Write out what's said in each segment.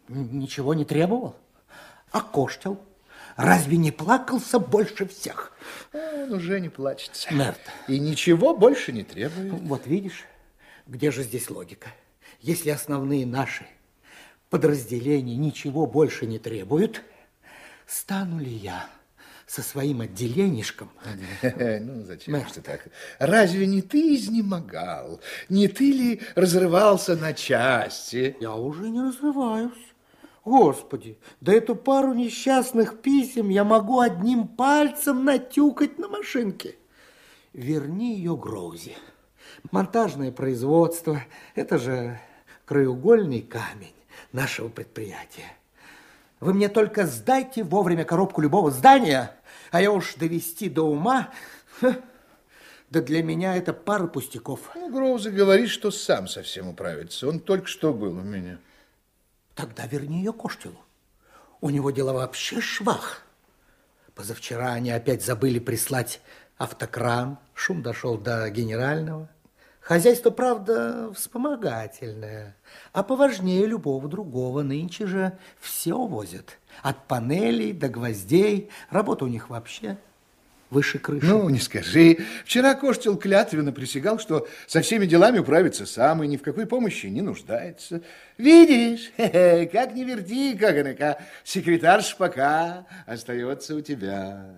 Ничего не требовал. А Коштел разве не плакался больше всех? Он уже не плачется. Мерт. И ничего больше не требует. Вот видишь, где же здесь логика? Если основные наши подразделения ничего больше не требуют, стану ли я со своим отделенишком? Ну, зачем же ты так? Разве не ты изнемогал? Не ты ли разрывался на части? Я уже не разрываюсь. Господи, да эту пару несчастных писем я могу одним пальцем натюкать на машинке. Верни ее Гроузи. Монтажное производство – это же краеугольный камень нашего предприятия. Вы мне только сдайте вовремя коробку любого здания, а я уж довести до ума, да для меня это пара пустяков. Ну, Гроузи говорит, что сам совсем управится. Он только что был у меня. Тогда верни ее Коштелу. У него дела вообще швах. Позавчера они опять забыли прислать автокран. Шум дошел до генерального. Хозяйство, правда, вспомогательное, а поважнее любого другого. Нынче же все возят. От панелей до гвоздей. Работа у них вообще выше крыши. Ну, не скажи. Вчера Коштел клятвенно присягал, что со всеми делами управится сам и ни в какой помощи не нуждается. Видишь, как не верти, как секретарш пока остается у тебя.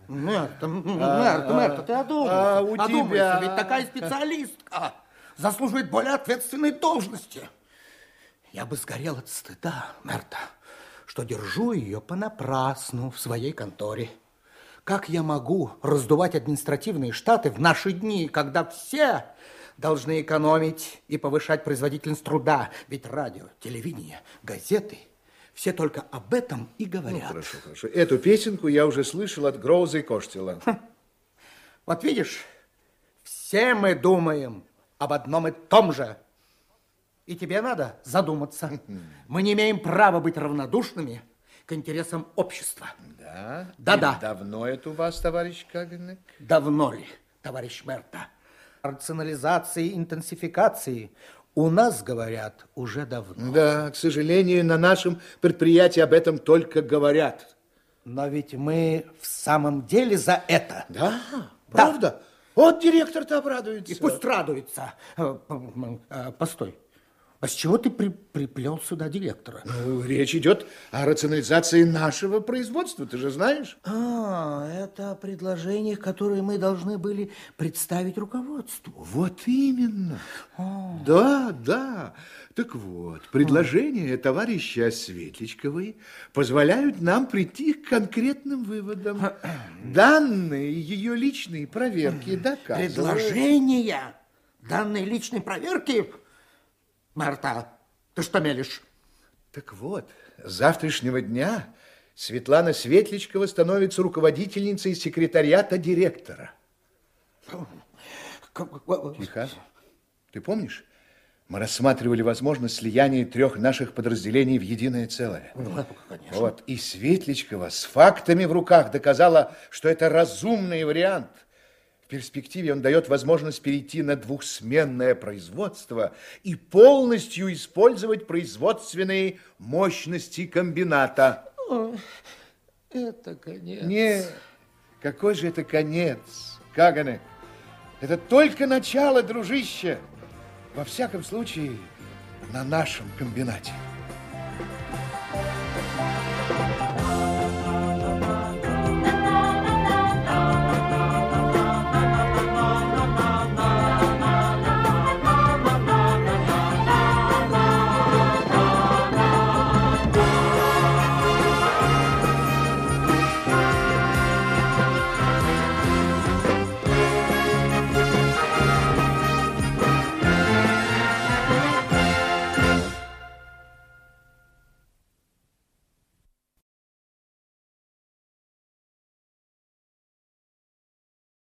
Мерта, ты одумайся. у тебя... Ведь такая специалистка заслуживает более ответственной должности. Я бы сгорел от стыда, Мерта, что держу ее понапрасну в своей конторе. Как я могу раздувать административные штаты в наши дни, когда все должны экономить и повышать производительность труда? Ведь радио, телевидение, газеты – все только об этом и говорят. Ну, хорошо. Эту песенку я уже слышал от Гроуза и Коштела. Вот видишь, все мы думаем об одном и том же. И тебе надо задуматься. Мы не имеем права быть равнодушными к интересам общества. Да? Да-да. Давно это у вас, товарищ Кагенек? Давно ли, товарищ Мерта? Рационализации, интенсификации у нас, говорят, уже давно. Да, к сожалению, на нашем предприятии об этом только говорят. Но ведь мы в самом деле за это. Да, правда? Вот директор-то обрадуется. И пусть радуется. Постой. А с чего ты приплел сюда директора? Ну, речь идет о рационализации нашего производства, ты же знаешь. Это предложение, которое мы должны были представить руководству. Вот именно. Да. Так вот, предложения товарища Светличковой позволяют нам прийти к конкретным выводам. Данные ее личной проверки доказывают. Предложения данной личной проверки... Марта, ты что мелешь? Так вот, с завтрашнего дня Светлана Светличкова становится руководительницей секретариата директора. Тихо. Ты помнишь? Мы рассматривали возможность слияния 3 наших подразделений в единое целое. Ну, конечно. Вот, и Светличкова с фактами в руках доказала, что это разумный вариант. В перспективе он дает возможность перейти на двухсменное производство и полностью использовать производственные мощности комбината. Ой, это конец. Нет, какой же это конец, Кагенек? Это только начало, дружище. Во всяком случае, на нашем комбинате.